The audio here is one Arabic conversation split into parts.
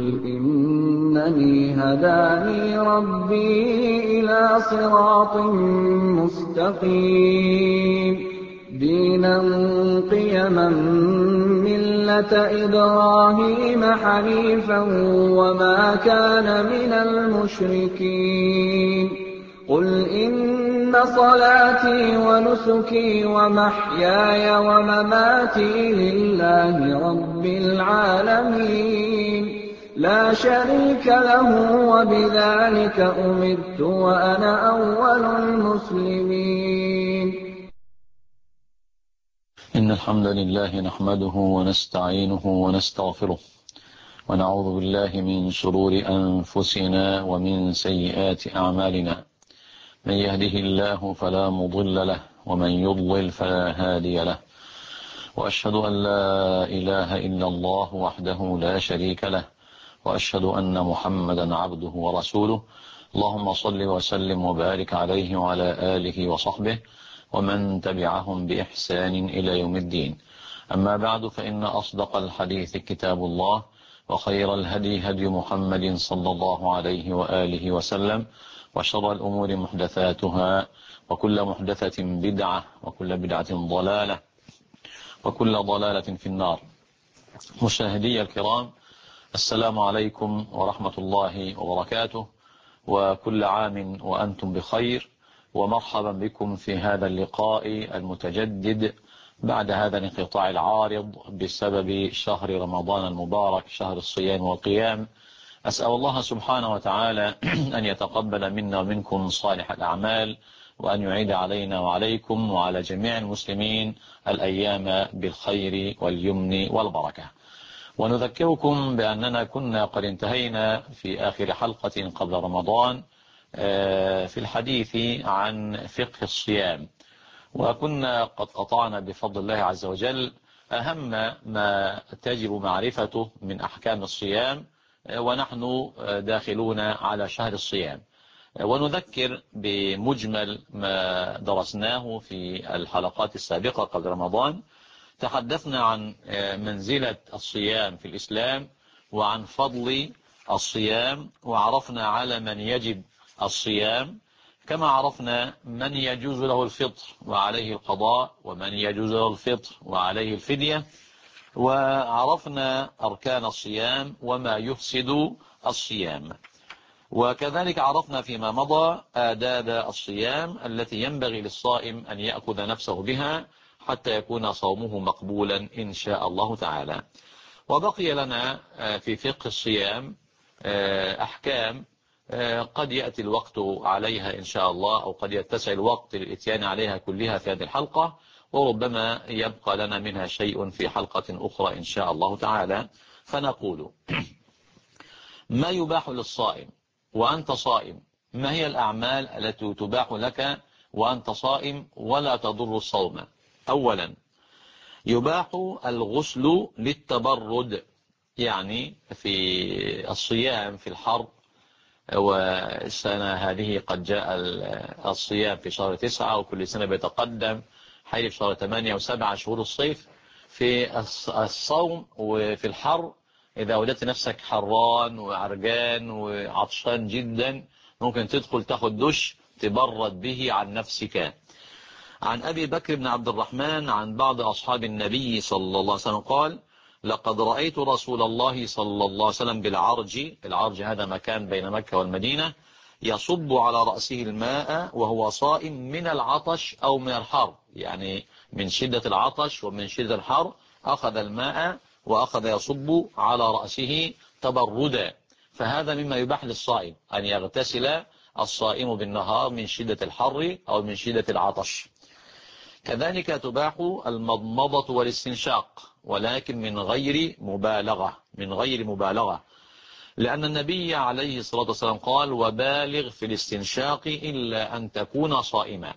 إنني هداني ربي إلى صراط مستقيم دينا قيما ملة إبراهيم حنيفا وما كان من المشركين قل إن صلاتي ونسكي ومحياي ومماتي لله رب العالمين لا شريك له وبذلك أمرت وأنا أول المسلمين. إن الحمد لله نحمده ونستعينه ونستغفره ونعوذ بالله من شرور أنفسنا ومن سيئات أعمالنا من يهده الله فلا مضل له ومن يضلل فلا هادي له وأشهد أن لا إله إلا الله وحده لا شريك له وأشهد أن محمدا عبده ورسوله اللهم صل وسلم وبارك عليه وعلى آله وصحبه ومن تبعهم بإحسان إلى يوم الدين. أما بعد فإن أصدق الحديث كتاب الله وخير الهدي هدي محمد صلى الله عليه وآله وسلم وشر الأمور محدثاتها وكل محدثة بدعة وكل بدعة ضلالة وكل ضلالة في النار. مشاهدي الكرام، السلام عليكم ورحمة الله وبركاته، وكل عام وأنتم بخير، ومرحبا بكم في هذا اللقاء المتجدد بعد هذا الانقطاع العارض بسبب شهر رمضان المبارك، شهر الصيام والقيام. أسأل الله سبحانه وتعالى أن يتقبل منا ومنكم صالح الأعمال، وأن يعيد علينا وعليكم وعلى جميع المسلمين الأيام بالخير واليمن والبركة. ونذكركم بأننا كنا قد انتهينا في آخر حلقة قبل رمضان في الحديث عن فقه الصيام، وكنا قد قطعنا بفضل الله عز وجل أهم ما تجب معرفته من أحكام الصيام ونحن داخلون على شهر الصيام. ونذكر بمجمل ما درسناه في الحلقات السابقة قبل رمضان. تحدثنا عن منزلة الصيام في الإسلام وعن فضل الصيام، وعرفنا على من يجب الصيام، كما عرفنا من يجوز له الفطر وعليه القضاء، ومن يجوز له الفطر وعليه الفدية، وعرفنا أركان الصيام وما يفسد الصيام. وكذلك عرفنا فيما مضى آداب الصيام التي ينبغي للصائم أن يأخذ نفسه بها حتى يكون صومه مقبولا إن شاء الله تعالى. وبقي لنا في فقه الصيام أحكام قد يأتي الوقت عليها إن شاء الله، أو قد يتسع الوقت للإتيان عليها كلها في هذه الحلقة، وربما يبقى لنا منها شيء في حلقة أخرى إن شاء الله تعالى. فنقول: ما يباح للصائم وأنت صائم؟ ما هي الأعمال التي تباح لك وأنت صائم ولا تضر الصوم؟ أولا، يباح الغسل للتبرد، يعني في الصيام في الحر، والسنة هذه قد جاء الصيام في شهر 9، وكل سنة بيتقدم حيث شهر 8 و7 شهور الصيف. في الصوم وفي الحر إذا وجدت نفسك حران وعرجان وعطشان جدا، ممكن تدخل تاخد دش تبرد به عن نفسك. عن أبي بكر بن عبد الرحمن عن بعض أصحاب النبي صلى الله عليه وسلم قال: لقد رأيت رسول الله صلى الله عليه وسلم بالعرج، العرج هذا مكان بين مكة والمدينة، يصب على رأسه الماء وهو صائم من العطش أو من الحر، يعني من شدة العطش ومن شدة الحر أخذ الماء وأخذ يصب على رأسه تبردا. فهذا مما يباح للصائم أن يغتسل الصائم بالنهار من شدة الحر أو من شدة العطش. كذلك تباح المضمضة والاستنشاق، ولكن من غير مبالغة، لأن النبي عليه الصلاة والسلام قال: وبالغ في الاستنشاق إلا أن تكون صائما.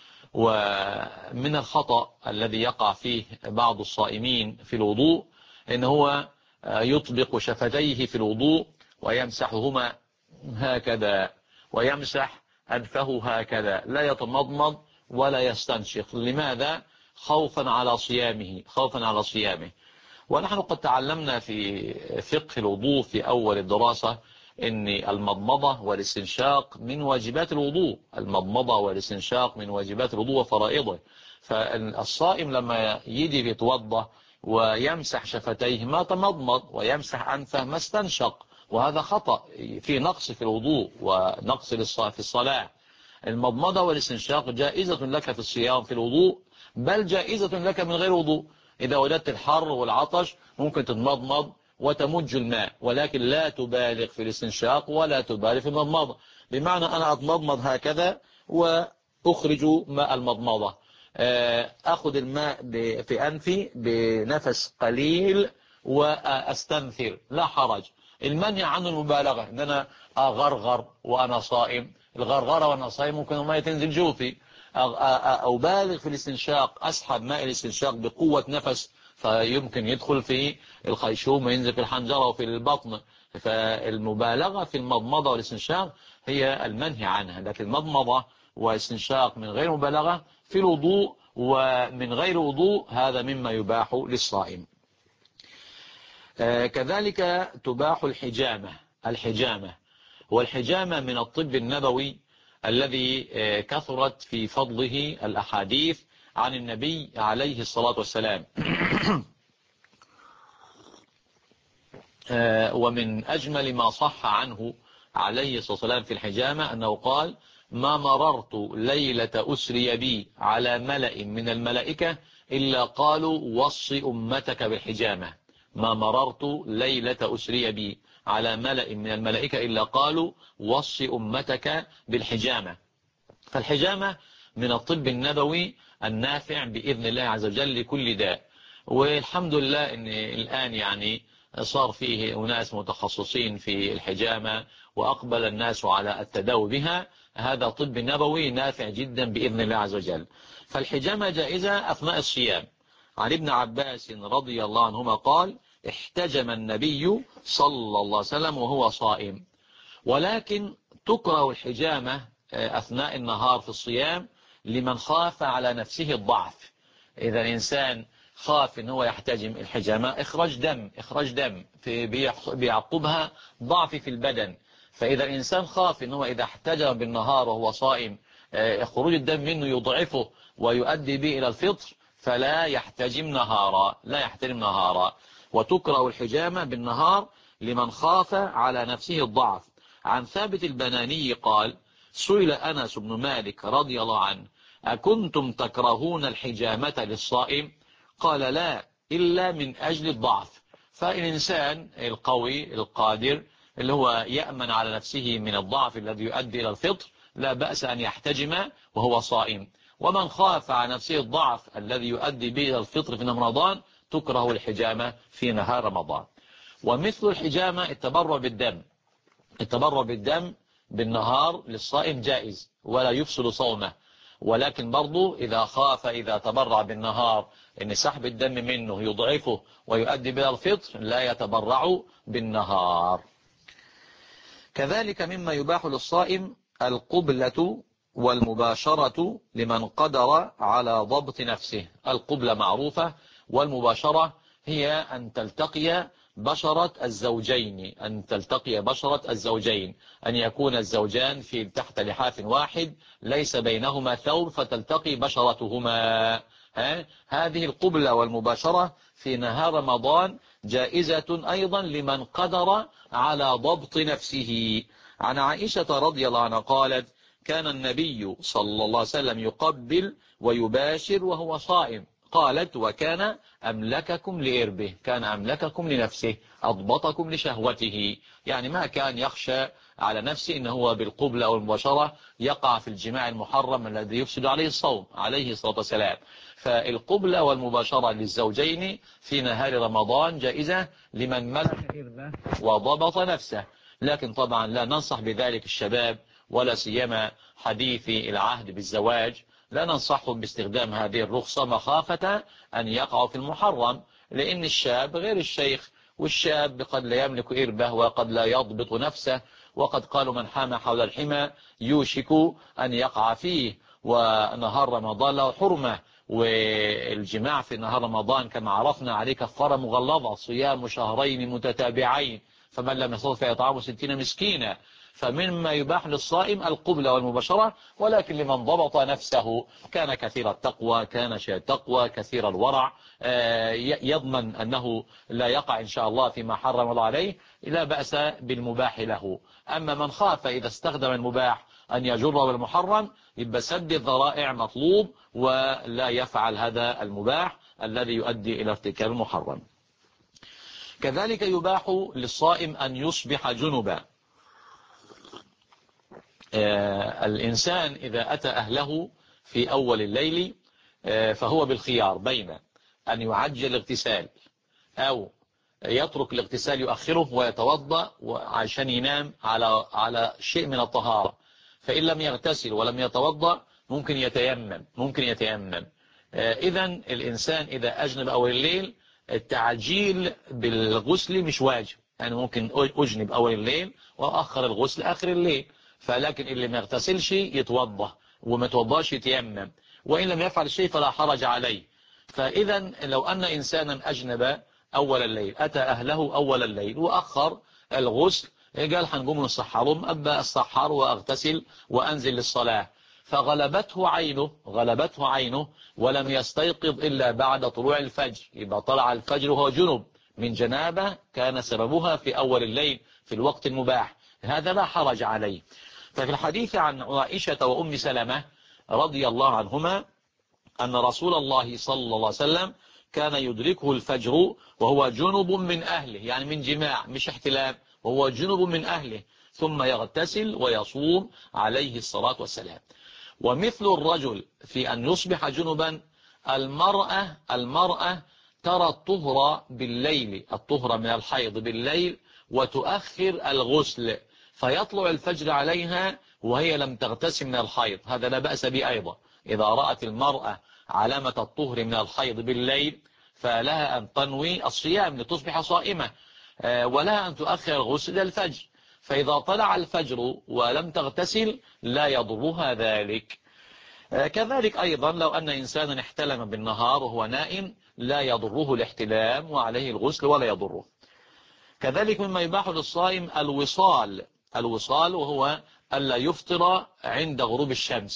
ومن الخطأ الذي يقع فيه بعض الصائمين في الوضوء إن هو يطبق شفتيه في الوضوء ويمسحهما هكذا، ويمسح أنفه هكذا، لا يتمضمض ولا يستنشق. لماذا؟ خوفا على صيامه. ونحن قد تعلمنا في فقه الوضوء في أول الدراسة أن المضمضة والاستنشاق من واجبات الوضوء، المضمضة والاستنشاق من واجبات الوضوء وفرائضه. فالصائم لما يجي بيتوضأ ويمسح شفتيه ما تمضمض، ويمسح أنفه ما استنشق، وهذا خطأ، في نقص في الوضوء ونقص في الصلاة. المضمضة والاستنشاق جائزة لك في الصيام في الوضوء، بل جائزة لك من غير وضوء. إذا وجدت الحر والعطش ممكن تتمضمض وتمج الماء، ولكن لا تبالغ في الاستنشاق ولا تبالغ في المضمضة، بمعنى أنا أتمضمض هكذا وأخرج ماء المضمضة، أخذ الماء في أنفي بنفس قليل وأستنثر، لا حرج. المنهي عنه المبالغة، إن أنا أغرغر وأنا صائم، الغرغرة وأنا صائم ممكن الماء تنزل جوفي. أبالغ في الاستنشاق، أسحب ماء الاستنشاق بقوة نفس فيمكن يدخل في الخيشوم وينزل في الحنجرة وفي البطن. فالمبالغة في المضمضة والاستنشاق هي المنهي عنها، لكن المضمضة والاستنشاق من غير مبالغة في الوضوء ومن غير وضوء هذا مما يباح للصائم. كذلك تباح الحجامة، والحجامة من الطب النبوي الذي كثرت في فضله الأحاديث عن النبي عليه الصلاة والسلام. ومن أجمل ما صح عنه عليه الصلاة والسلام في الحجامة أنه قال: ما مررت ليلة أسري بي على ملأ من الملائكة إلا قالوا وص أمتك بالحجامة. ما مررت ليلة أسري بي على ملأ من الملائكة إلا قالوا وص أمتك بالحجامة. فالحجامة من الطب النبوي النافع بإذن الله عز وجل لكل داء، والحمد لله أن الآن يعني صار فيه أناس متخصصين في الحجامة وأقبل الناس على التداوي بها. هذا طب نبوي نافع جدا بإذن الله عز وجل. فالحجامة جائزة أثناء الصيام. عن ابن عباس رضي الله عنهما قال: احتجم النبي صلى الله عليه وسلم وهو صائم. ولكن تكره الحجامة أثناء النهار في الصيام لمن خاف على نفسه الضعف. إذا الإنسان خاف إن هو يحتجم الحجامة، إخراج دم بيعقبها ضعف في البدن. فإذا الإنسان خاف إن هو إذا احتجم بالنهار وهو صائم خروج الدم منه يضعفه ويؤدي به إلى الفطر، فلا يحتجم نهارا. وتكره الحجامة بالنهار لمن خاف على نفسه الضعف. عن ثابت البناني قال: سئل أنس بن مالك رضي الله عنه: أكنتم تكرهون الحجامة للصائم؟ قال: لا، إلا من أجل الضعف. فالإنسان القوي القادر اللي هو يأمن على نفسه من الضعف الذي يؤدي إلى الفطر لا بأس أن يحتجم وهو صائم. ومن خاف على نفسه الضعف الذي يؤدي به إلى الفطر في رمضان تكره الحجامة في نهار رمضان. ومثل الحجامة التبرع بالدم بالنهار للصائم جائز ولا يفسد صومه، ولكن برضو إذا خاف إذا تبرع بالنهار إن سحب الدم منه يضعفه ويؤدي بها الفطر لا يتبرع بالنهار. كذلك مما يباح للصائم القبلة والمباشرة لمن قدر على ضبط نفسه. القبلة معروفة، والمباشرة هي أن تلتقي بشرة الزوجين، أن يكون الزوجان في تحت لحاف واحد ليس بينهما ثوب فتلتقي بشرتهما. هذه القبلة والمباشرة في نهار رمضان جائزة أيضا لمن قدر على ضبط نفسه. عن عائشة رضي الله عنها قالت: كان النبي صلى الله عليه وسلم يقبل ويباشر وهو صائم. قالت: وكان أملككم لإربه، كان أملككم لنفسه، أضبطكم لشهوته، يعني ما كان يخشى على نفسه إنه هو بالقبلة أو المباشرة يقع في الجماع المحرم الذي يفسد عليه الصوم عليه الصلاة والسلام. فالقبلة والمباشرة للزوجين في نهار رمضان جائزة لمن ملك إربه وضبط نفسه. لكن طبعا لا ننصح بذلك الشباب، ولا سيما حديثي العهد بالزواج، لا ننصحهم باستخدام هذه الرخصة مخافة أن يقعوا في المحرم، لأن الشاب غير الشيخ، والشاب قد لا يملك إربه وقد لا يضبط نفسه، وقد قالوا من حام حول الحمى يوشك أن يقع فيه، ونهار رمضان له حرمة، والجماع في نهار رمضان كما عرفنا عليه كفارة مغلظة، صيام شهرين متتابعين، فمن لم يستطع فيطعم 60 مسكينا. فمما يباح للصائم القبلة والمباشرة، ولكن لمن ضبط نفسه كان كثير التقوى، كان شيء التقوى كثير الورع، يضمن أنه لا يقع إن شاء الله فيما حرم الله عليه، لا بأس بالمباح له. أما من خاف إذا استخدم المباح أن يجر بالمحرم، يبقى سد الذرائع مطلوب، ولا يفعل هذا المباح الذي يؤدي إلى ارتكاب المحرم. كذلك يباح للصائم أن يصبح جنبا. الإنسان إذا أتى أهله في أول الليل فهو بالخيار بين أن يعجل الاغتسال أو يترك الاغتسال يؤخره ويتوضأ عشان ينام على شيء من الطهارة. فإن لم يغتسل ولم يتوضأ ممكن يتيمم. إذن الإنسان إذا أجنب أول الليل التعجيل بالغسل مش واجب، يعني ممكن أجنب أول الليل وأخر الغسل آخر الليل، فلكن اللي ما يغتسلش يتوضأ وما يتوضاش يتيمم، وإن لم يفعل شيء فلا حرج عليه. فإذا لو أن إنسانا أجنب أول الليل أتى أهله أول الليل وأخر الغسل، قال هنقوم نسحرهم، أبا السحر وأغتسل وأنزل للصلاة، فغلبته عينه ولم يستيقظ إلا بعد طلوع الفجر، يبقى طلع الفجر وهو جنب من جنابة كان سببها في أول الليل في الوقت المباح، هذا لا حرج عليه. ففي الحديث عن عائشة وأم سلمة رضي الله عنهما أن رسول الله صلى الله عليه وسلم كان يدركه الفجر وهو جنب من أهله، يعني من جماع مش احتلام، وهو جنب من أهله، ثم يغتسل ويصوم عليه الصلاة والسلام. ومثل الرجل في أن يصبح جنبا، المرأة ترى الطهر بالليل، الطهر من الحيض بالليل، وتؤخر الغسل فيطلع الفجر عليها وهي لم تغتسل من الحيض، هذا لا بأس به أيضا. إذا رأت المرأة علامة الطهر من الحيض بالليل فلها أن تنوي الصيام لتصبح صائمة، ولها أن تؤخر الغسل إلى الفجر. فإذا طلع الفجر ولم تغتسل لا يضرها ذلك. كذلك أيضا لو أن إنسانا احتلم بالنهار وهو نائم لا يضره الاحتلام وعليه الغسل ولا يضره. كذلك مما يباح للصائم الوصال وهو ألا يفطر عند غروب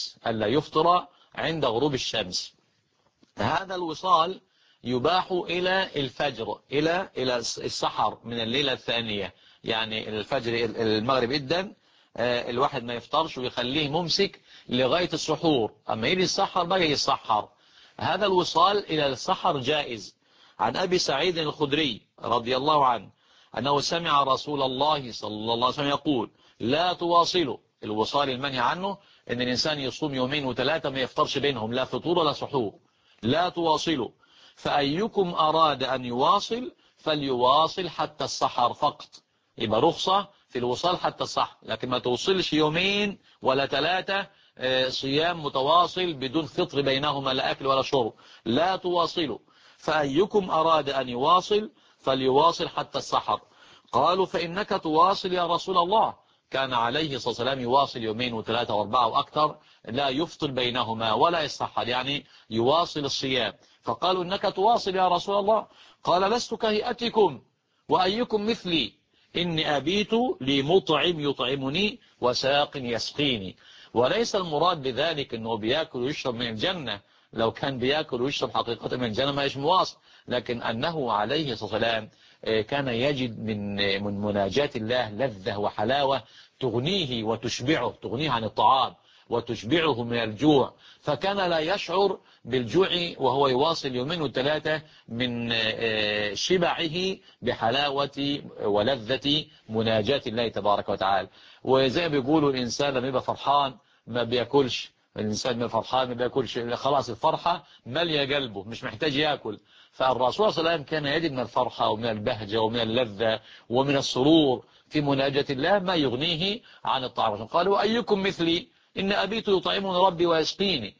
الشمس، هذا الوصال يباح إلى الفجر، إلى السحر من الليلة الثانية، يعني الفجر المغرب إدن الواحد ما يفطرش ويخليه ممسك لغاية السحور، أما يجي السحر بقى يسحر. هذا الوصال إلى السحر جائز. عن أبي سعيد الخدري رضي الله عنه أنه سمع رسول الله صلى الله عليه وسلم يقول لا تواصلوا. الوصال المنهي عنه أن الإنسان يصوم يومين وثلاثة ما يفطرش بينهم لا فطور ولا سحور، لا تواصلوا، فأيكم أراد أن يواصل فليواصل حتى السحر فقط. يبقى رخصة في الوصال حتى السحر، لكن ما توصلش يومين ولا ثلاثة صيام متواصل بدون فطر بينهما لا أكل ولا شرب، لا تواصلوا. فأيكم أراد أن يواصل فليواصل حتى السحر. قالوا فإنك تواصل يا رسول الله، كان عليه الصلاة والسلام يواصل يومين وثلاثة واربعة وأكثر لا يفطر بينهما ولا يسحر، يعني يواصل الصيام. فقالوا إنك تواصل يا رسول الله، قال لست كهيئتكم وأيكم مثلي، إني أبيت لمطعم يطعمني وساق يسقيني. وليس المراد بذلك أنه بيأكل ويشرب من الجنة، لو كان بيأكل ويشرب حقيقة من الجنة ما يشمواصل، لكن أنه عليه الصلاة والسلام كان يجد من مناجاة الله لذة وحلاوة تغنيه وتشبعه، تغنيه عن الطعام وتشبعه من الجوع، فكان لا يشعر بالجوع وهو يواصل يومين وثلاثة من شبعه بحلاوة ولذة مناجاة الله تبارك وتعالى. وزي ما بيقولوا الإنسان لما يبقى فرحان ما بيأكلش، الإنسان من فرحان ما بيأكلش، خلاص الفرحة مالية قلبه مش محتاج يأكل. فالرسول صلى الله عليه وسلم كان يجد من الفرحة ومن البهجة ومن اللذة ومن السرور في مناجاة الله ما يغنيه عن الطعام. قالوا أيكم مثلي إن أبيت يطعمني ربي ويسقيني.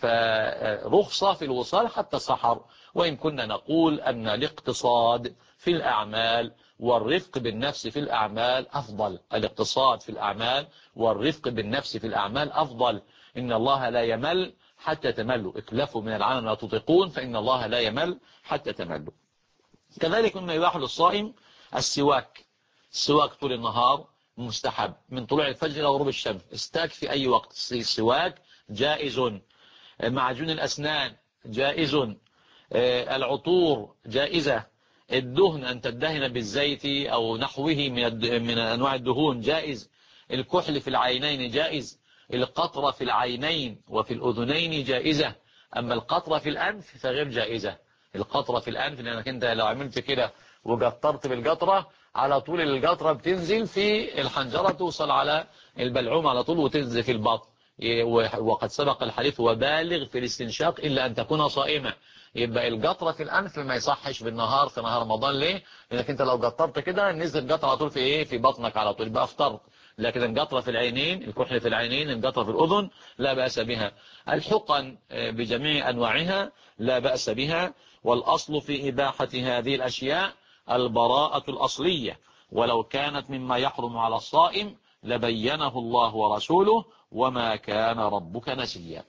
فرخصة في الوصال حتى السحر. وإن كنا نقول أن الاقتصاد في الأعمال والرفق بالنفس في الأعمال أفضل، الاقتصاد في الأعمال والرفق بالنفس في الأعمال أفضل. إن الله لا يمل حتى تملوا، اكلفوا من العمل ما تطيقون فإن الله لا يمل حتى تملوا. كذلك مما يباح للصائم السواك. السواك طول النهار مستحب من طلوع الفجر إلى غروب الشمس، استاك في أي وقت. السواك جائز، معجون الأسنان جائز، العطور جائزة، الدهن أن تدهن بالزيت أو نحوه من أنواع الدهون جائز، الكحل في العينين جائز، القطرة في العينين وفي الأذنين جائزة. أما القطرة في الأنف فغير جائزة. القطرة في الأنف لأنك أنت لو عملت كده وقطرت بالقطرة على طول القطرة بتنزل في الحنجرة توصل على البلعوم على طول وتنزل في البطن. وقد سبق الحديث وبالغ في الاستنشاق إلا أن تكون صائمة. يبقى القطرة في الأنف ما يصحش بالنهار في نهار رمضان. ليه؟ لأنك أنت لو قطرت كده نزل قطرة على طول في إيه؟ في بطنك على طول، يبقى أفطرت. لكن القطرة في العينين، الكحل في العينين، القطرة في الأذن لا بأس بها. الحقن بجميع أنواعها لا بأس بها. والأصل في إباحة هذه الأشياء البراءة الأصلية، ولو كانت مما يحرم على الصائم لبينه الله ورسوله وما كان ربك نسيا.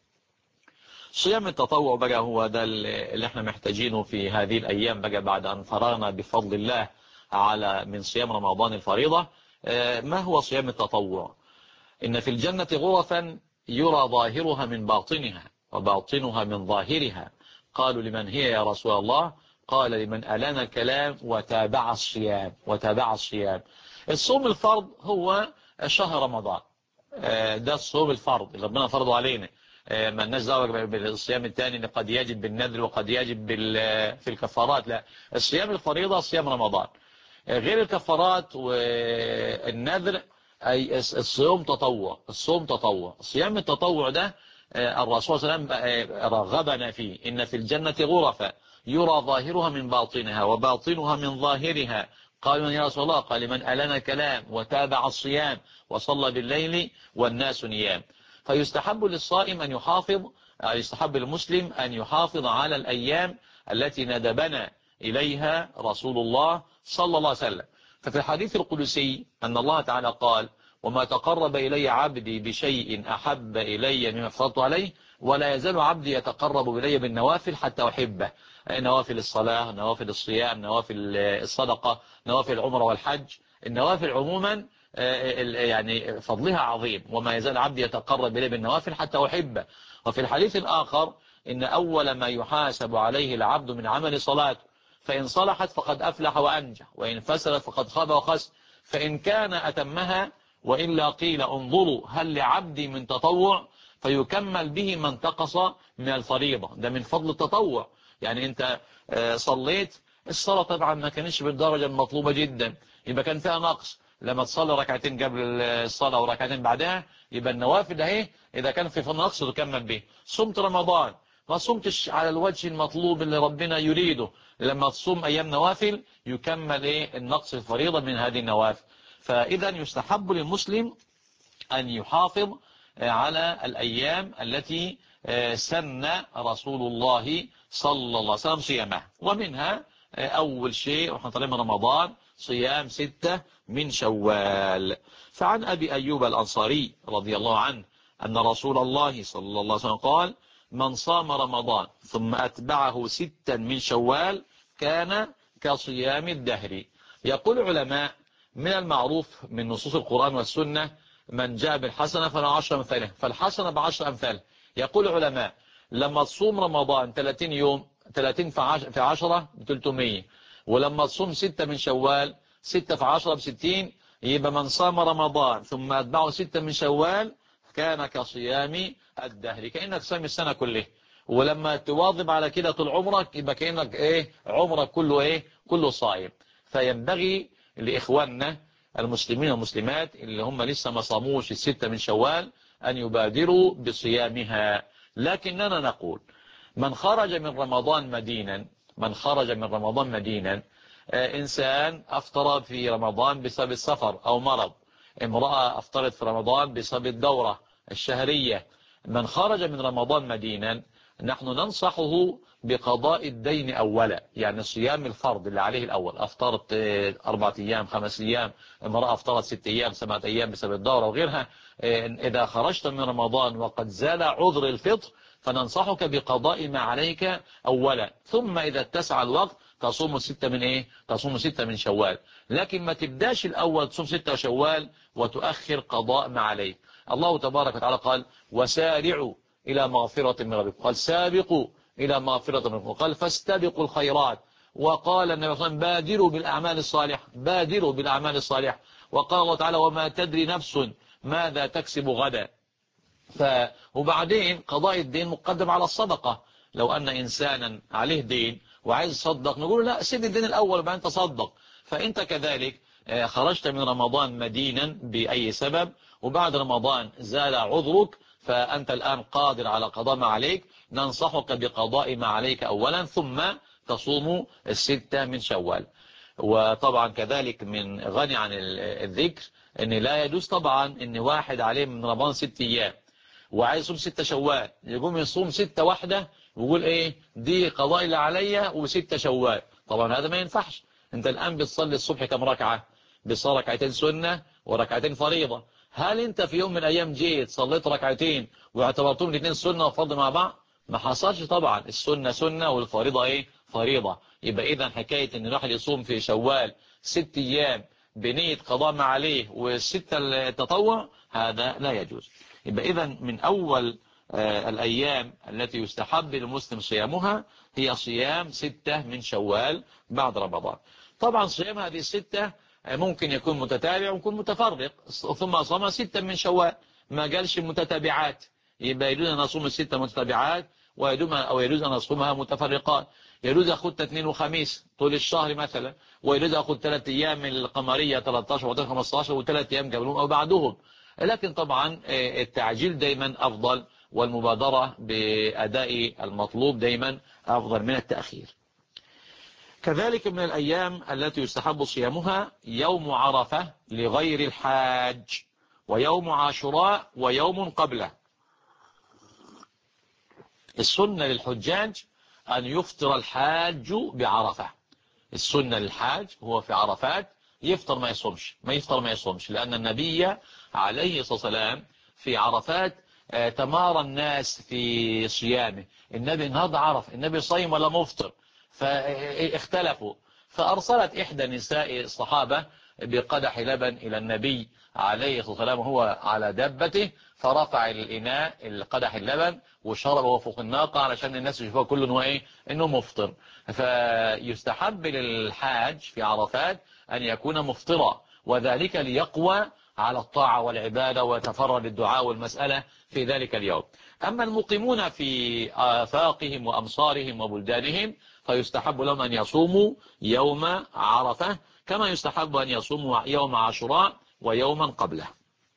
صيام التطوع بقى هو ده اللي احنا محتاجينه في هذه الأيام بقى بعد أن فرغنا بفضل الله من صيام رمضان الفريضة. ما هو صيام التطوع؟ إن في الجنة غرفا يرى ظاهرها من باطنها وباطنها من ظاهرها. قالوا لمن هي يا رسول الله؟ قال لمن ألان الكلام وتابع الصيام. الصوم الفرض هو شهر رمضان، ده الصوم الفرض اللي ربنا فرضه علينا. ما لناش دعوه بالصيام الثاني اللي قد يجب بالنذر وقد يجب في الكفارات. لا، الصيام الفريضة صيام رمضان. غير الكفارات والنذر أي الصيام تطوع. صيام التطوع ده الرسول صلى الله عليه وسلم رغبنا فيه. إن في الجنة غرفا يرى ظاهرها من باطنها وباطنها من ظاهرها. قالوا يا رسول الله؟ قال من ألان كلام وتابع الصيام وصلى بالليل والناس نيام. فيستحب للصائم أن يستحب للمسلم أن يحافظ على الأيام التي ندبنا إليها رسول الله صلى الله عليه وسلم. ففي الحديث القدسي أن الله تعالى قال: وما تقرب إلي عبدي بشيء أحب إلي مما افترضت عليه ولا يزال عبدي يتقرب إلي بالنوافل حتى أحبه. نوافل الصلاة، نوافل الصيام، نوافل الصدقة، نوافل العمرة والحج. النوافل عموما يعني فضلها عظيم. وما يزال عبدي يتقرب إلي بالنوافل حتى أحبه. وفي الحديث الآخر إن أول ما يحاسب عليه العبد من عمل صلاته، فإن صلحت فقد أفلح وأنجح، وإن فسدت فقد خاب وخسر. فإن كان أتمها وإلا قيل انظروا هل لعبدي من تطوع فيكمل به ما انتقص من الفريضة. ده من فضل التطوع. يعني أنت صليت الصلاة طبعا ما كانش بالدرجة المطلوبة جدا، يبقى كان فيها نقص. لما تصلي ركعتين قبل الصلاة وركعتين بعدها يبقى النوافل ده إذا كان في نقص تكمل به. صمت رمضان ما صمتش على الوجه المطلوب اللي ربنا يريده، لما تصوم أيام نوافل يكمل النقص الفريضة من هذه النوافل. فإذا يستحب للمسلم أن يحافظ على الأيام التي سن رسول الله صلى الله عليه وسلم صيامها. ومنها أول شيء وإحنا طالعين من رمضان صيام 6 من شوال. فعن أبي أيوب الأنصاري رضي الله عنه أن رسول الله صلى الله عليه وسلم قال: من صام رمضان ثم أتبعه 6 من شوال كان كصيام الدهر. يقول العلماء من المعروف من نصوص القرآن والسنة من جاء بالحسنة فله 10 أمثالها، فالحسنة ب10 أمثال. يقول العلماء لما تصوم رمضان 30 يوم 30 في 10 ب300، ولما تصوم 6 من شوال 6 في 10 ب60. يبقى من صام رمضان ثم أتبعه 6 من شوال كان كصيام الدهر، كأنك صام السنة كلها. ولما تواظب على كده طول عمرك يبقى كأنك عمرك كله صائم. فينبغي لإخواننا المسلمين والمسلمات اللي هم لسه ما صاموش 6 من شوال أن يبادروا بصيامها. لكننا نقول من خرج من رمضان مدينا إنسان أفطر في رمضان بسبب السفر أو مرض، امرأة أفطرت في رمضان بسبب الدورة الشهرية. من خرج من رمضان مدينا نحن ننصحه بقضاء الدين أولا، يعني صيام الفرض اللي عليه الأول. أفطرت 4 أيام 5 أيام، امرأة أفطرت 6 أيام 7 أيام بسبب الدورة وغيرها. إذا خرجت من رمضان وقد زال عذر الفطر فننصحك بقضاء ما عليك أولا، ثم إذا اتسع الوقت تصوم 6 من إيه؟ تصوم 6 من شوال. لكن ما تبداش الأول تصوم 6 شوال وتؤخر قضاء ما عليك. الله تبارك وتعالى قال وسارعوا إلى مغفرة من ربكم، قال سابقوا إلى مغفرة من ربكم، قال فاستبقوا الخيرات، وقال النبي صلى الله عليه وسلم بادروا بالأعمال الصالحة، بادروا بالأعمال الصالحة، وقال الله تعالى وما تدري نفس ماذا تكسب غدا. وبعدين قضاء الدين مقدم على الصدقة. لو أن إنسانا عليه دين وعايز يصدق نقول لا سيب الدين الأول وبعدين تصدق. فأنت كذلك خرجت من رمضان مدينا بأي سبب، وبعد رمضان زال عذرك، فأنت الآن قادر على قضاء ما عليك، ننصحك بقضاء ما عليك أولا، ثم تصوم 6 من شوال. وطبعا كذلك من غني عن الذكر ان لا يجوز طبعا ان واحد عليه من رمضان 6 ايام وعايز يصوم 6 شوال يقوم يصوم 6 واحدة ويقول ايه دي قضاء اللي عليا و6 شوال. طبعا هذا ما ينفعش. انت الان بتصلي الصبح كم ركعة؟ بتصلي ركعتين سنة وركعتين فريضة. هل انت في يوم من الايام جيت صليت ركعتين واعتبرتهم الاثنين سنة وفرض مع بعض؟ ما حصلش طبعا. السنة سنة والفريضة ايه؟ فريضة. يبقى اذا حكاية ان الواحد يصوم في شوال 6 ايام بنية قضاء ما عليه والستة التطوع هذا لا يجوز. يبقى إذا من أول الأيام التي يستحب للمسلم صيامها هي صيام 6 من شوال بعد رمضان. طبعا صيام هذه 6 ممكن يكون متتابع ويكون متفرق، ثم صام 6 من شوال، ما قالش متتابعات. يبقى يجوز أن نصوم 6 متتابعات ويجوز أن نصومها متفرقات. يجوز أخذ 2 وخميس طول الشهر مثلا، ويجوز أخذ 3 أيام من القمرية 13 و 15 و3 أيام قبلهم أو بعدهم. لكن طبعا التعجيل دايما أفضل، والمبادرة بأداء المطلوب دايما أفضل من التأخير. كذلك من الأيام التي يستحب صيامها يوم عرفة لغير الحاج، ويوم عاشوراء ويوم قبله. السنة للحجاج أن يفطر الحاج بعرفة. السنة للحاج هو في عرفات يفطر ما يصومش، لأن النبي عليه الصلاة والسلام في عرفات تمارى الناس في صيامه. النبي النهارده عرف النبي صايم ولا مفطر، فاختلفوا. فأرسلت إحدى نساء الصحابة بقدح لبن إلى النبي عليه الصلاة والسلام وهو على دابته، فرفع الإناء القدح اللبن وشربه فوق الناقة علشان الناس يشوفوا كله إنه إيه؟ إنه مفطر. فيستحب للحاج في عرفات أن يكون مفطرا، وذلك ليقوى على الطاعة والعبادة ويتفرغ للدعاء والمسألة في ذلك اليوم. أما المقيمون في آفاقهم وأمصارهم وبلدانهم فيستحب لهم أن يصوموا يوم عرفة، كما يستحب أن يصوموا يوم عاشوراء ويوما قبله.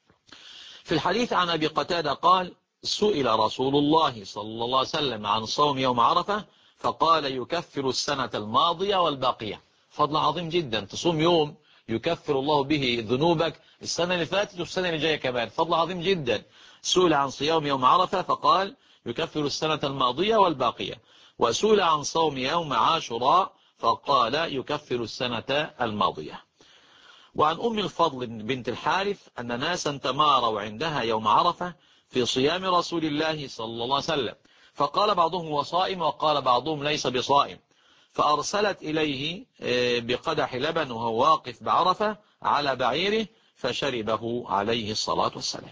في الحديث عن أبي قتادة قال سئل رسول الله صلى الله عليه وسلم عن صوم يوم عرفة فقال يكفر السنة الماضية والباقية. فضل عظيم جدا، تصوم يوم يكفر الله به ذنوبك السنة اللي فاتت والسنة اللي جاية كمان، فضل عظيم جدا. سئل عن صيام يوم عرفة فقال يكفر السنة الماضية والباقية، وسئل عن صوم يوم عاشوراء فقال يكفر السنة الماضية. وعن أم الفضل بنت الحارث أن ناسا تماروا عندها يوم عرفة في صيام رسول الله صلى الله عليه وسلم، فقال بعضهم هو صائم وقال بعضهم ليس بصائم، فأرسلت إليه بقدح لبن وهو واقف بعرفة على بعيره فشربه عليه الصلاة والسلام.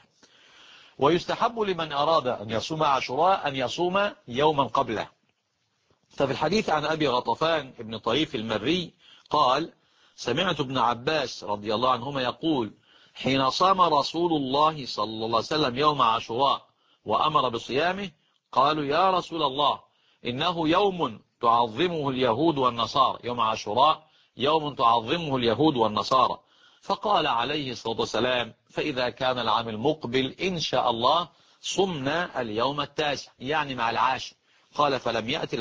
ويستحب لمن أراد أن يصوم عاشوراء أن يصوم يوما قبله. ففي الحديث عن أبي غطفان ابن طريف المري قال سمعت ابن عباس رضي الله عنهما يقول حين صام رسول الله صلى الله عليه وسلم يوم عاشوراء وأمر بصيامه قالوا يا رسول الله إنه يوم تعظمه اليهود والنصارى، يوم عاشوراء يوم تعظمه اليهود والنصارى. فقال عليه الصلاة والسلام فإذا كان العام المقبل إن شاء الله صمنا اليوم التاسع، يعني مع العاشر. قال فلم يأتي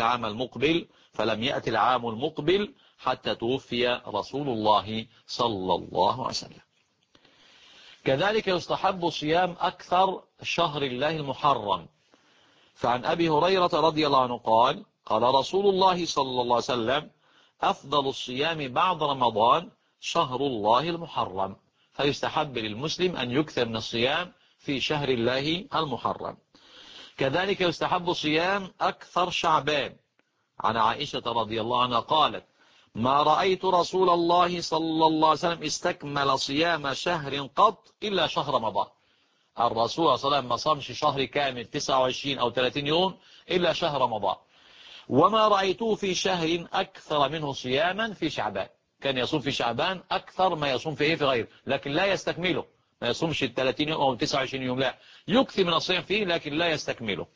العام المقبل حتى توفي رسول الله صلى الله عليه وسلم. كذلك يستحب صيام أكثر شهر الله المحرم. فعن أبي هريرة رضي الله عنه قال قال رسول الله صلى الله عليه وسلم أفضل الصيام بعد رمضان شهر الله المحرم. فيستحب للمسلم أن يكثر من الصيام في شهر الله المحرم. كذلك يستحب صيام أكثر شعبان. عن عائشة رضي الله عنها قالت: ما رأيت رسول الله صلى الله عليه وسلم استكمل صيام شهر قط إلا شهر رمضان. الرسول صلى الله عليه وسلم ما صامش شهر كامل 29 أو 30 يوم إلا شهر رمضان. وما رأيته في شهر أكثر منه صياما في شعبان. كان يصوم في شعبان أكثر ما يصوم في غيره، لكن لا يستكمله. ما يصومش 30 يوم أو 29 يوم، لا، يكثر من الصيام فيه لكن لا يستكمله.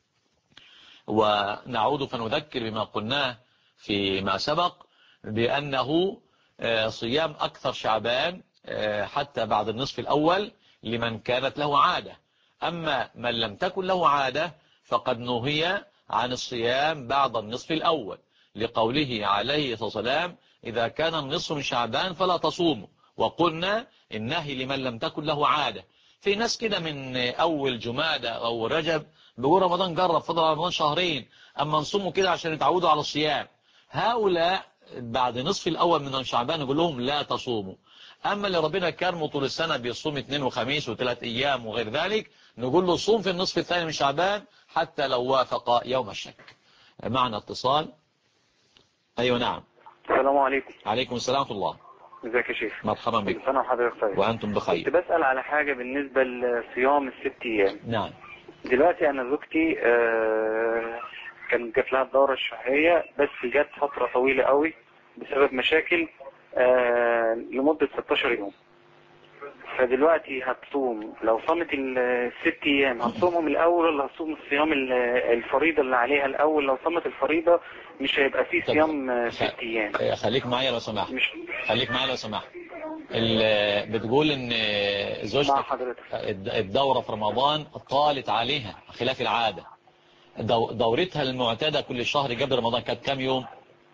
ونعود فنذكر بما قلناه فيما سبق بأنه صيام أكثر شعبان حتى بعد النصف الأول لمن كانت له عادة. أما من لم تكن له عادة فقد نهي عن الصيام بعد النصف الأول، لقوله عليه الصلاة والسلام: إذا كان النصف من شعبان فلا تصوموا. وقلنا النهي لمن لم تكن له عادة. في ناس كده من أول جمادى أو رجب بيقول رمضان جرب، فضل رمضان شهرين، أما نصوموا كده عشان يتعودوا على الصيام. هؤلاء بعد نصف الأول من شعبان يقول لهم لا تصوموا. أما اللي ربنا كرمه طول السنة بيصوم 2 وخميس و3 أيام وغير ذلك، نقول له صوم في النصف الثاني من شعبان حتى لو وافق يوم الشك. معنا اتصال. أيوة نعم. السلام عليكم. عليكم السلام ورحمة الله. ازيك يا شيخ؟ مرحبا بك. كل سنة وحضرتك طيب. وأنتم بخير. كنت بسأل على حاجة بالنسبة لصيام ال6 أيام. نعم. دلوقتي أنا زوجتي كان جات لها الدورة الشهرية، بس جات فترة طويلة قوي بسبب مشاكل لمدة 16 يوم. فدلوقتي هتصوم، لو صامت ال6 أيام هتصومهم الأول ولا هتصوم الصيام الفريضة اللي عليها الأول؟ لو صامت الفريضة مش هيبقى فيه صيام 6 أيام. خليك معايا لو سمحت. مش خليك معايا لو سمحت. بتقول ان زوجتك الدورة في رمضان طالت عليها خلاف العادة. دورتها المعتادة كل شهر قبل رمضان كانت كام يوم؟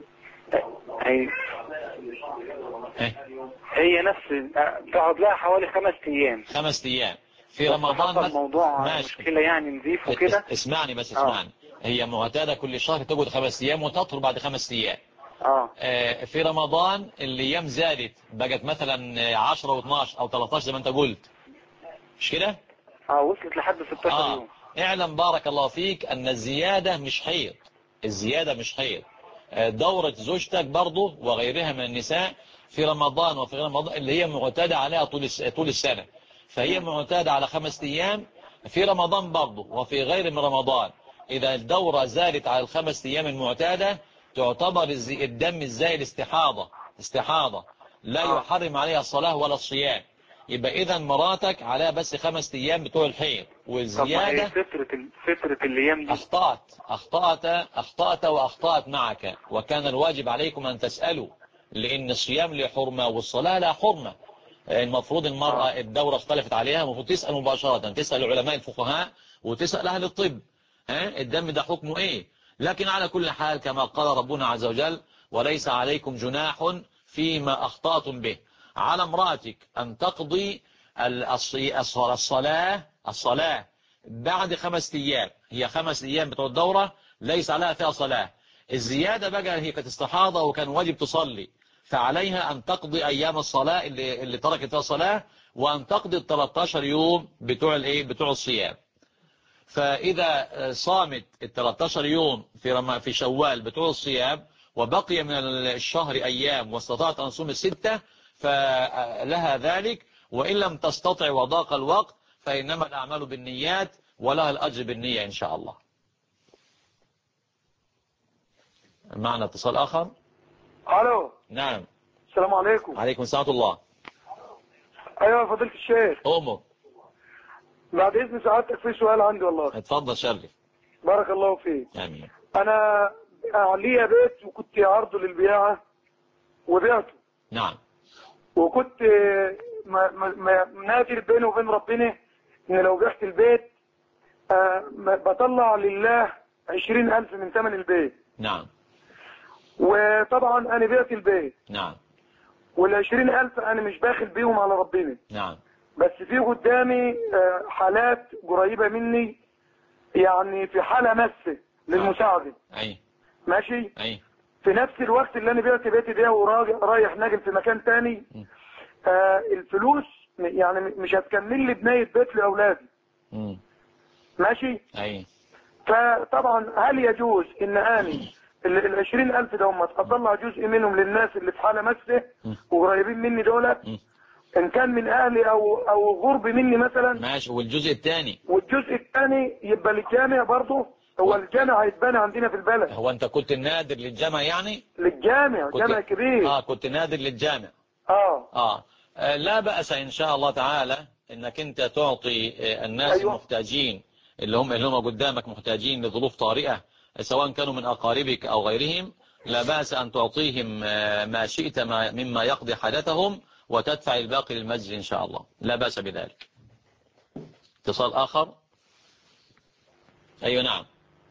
هي نفس تقعد لها حوالي 5 أيام. 5 أيام في رمضان. الموضوع مشكلة يعني نزيف وكده. اسمعني بس اسمعني. هي معتادة كل شهر تقعد 5 أيام وتطهر بعد 5 أيام. في رمضان الأيام زادت بقت مثلا 10 و12 أو 13 زي ما أنت قلت، مش كده؟ وصلت لحد 16 يوم. اعلم بارك الله فيك أن الزيادة مش حيض. الزيادة مش حيض. دورة زوجتك برضو وغيرها من النساء في رمضان وفي غير رمضان اللي هي معتادة عليها طول السنة، فهي معتادة على 5 أيام في رمضان برضو وفي غير من رمضان. إذا الدورة زادت على ال5 أيام المعتادة تعتبر الدم الزائد استحاضة لا يحرم عليها الصلاة ولا الصيام. يبقى إذا مراتك عليها بس 5 أيام بتوع الحيض والزيادة. فترة الأيام دي أخطأت وأخطأت معك، وكان الواجب عليكم أن تسألوا، لأن الصيام له حرمة والصلاة لها حرمة. المفروض المرأة الدورة اختلفت عليها، المفروض تسأل مباشرة، تسأل علماء الفقهاء وتسأل أهل الطب الدم ده حكمه إيه. لكن على كل حال كما قال ربنا عز وجل: وليس عليكم جناح فيما أخطأتم به. على امرأتك أن تقضي الصلاة بعد 5 أيام. هي 5 أيام بتوع الدورة ليس عليها فيها صلاة. الزيادة بقى هي كانت استحاضة وكان واجب تصلي، فعليها أن تقضي أيام الصلاة اللي تركت فيها صلاة، وأن تقضي 13 يوم بتوع الصيام. فإذا صامت 13 يوم في شوال بتوع الصيام وبقي من الشهر أيام واستطاعت أن تصوم 6 فلها ذلك، وإن لم تستطع وضاق الوقت فإنما الأعمال بالنيات ولها الأجر بالنية إن شاء الله. معنا اتصال آخر. الو. نعم. السلام عليكم. عليكم السلام ورحمة الله. ايوه يا فضيلة الشيخ. أمك. بعد اذن سعادتك في سؤال عندي والله. اتفضل شرف. بارك الله فيك. امين. انا ليا بيت وكنت عرضه للبيعة وبعته. نعم. وكنت نادر بيني وبين ربنا ان لو بعت البيت بطلع لله 20,000 من ثمن البيت. نعم. وطبعا انا بعت البيت. نعم. وال20,000 انا مش باخل بيهم على ربنا. نعم. بس في قدامي حالات قريبة مني، يعني في حالة مسة للمساعدة. اي. ماشي. اي. في نفس الوقت اللي انا بعت بيتي ده ورايح ناقل في مكان تاني، الفلوس يعني مش هتكمل لي بناية بيت لأولادي. ماشي. اي. فطبعا هل يجوز ان اني ال 20,000 دوم اطلع جزء منهم للناس اللي في حاله مسه وقريبين مني دولت، ان كان من اهلي او غرب مني مثلا؟ ماشي. والجزء الثاني؟ والجزء الثاني يبقى للجامع برضه. هو الجامع هيتبنى عندنا في البلد. هو انت كنت نادر للجامع يعني؟ للجامع، جامع كبير. كنت نادر للجامع. لا بأس ان شاء الله تعالى انك انت تعطي الناس المحتاجين اللي هم قدامك محتاجين لظروف طارئة، سواء كانوا من اقاربك او غيرهم، لا بأس ان تعطيهم ما شئت مما يقضي حاجتهم وتدفع الباقي للمسجد ان شاء الله، لا بأس بذلك. اتصال اخر. ايوه نعم.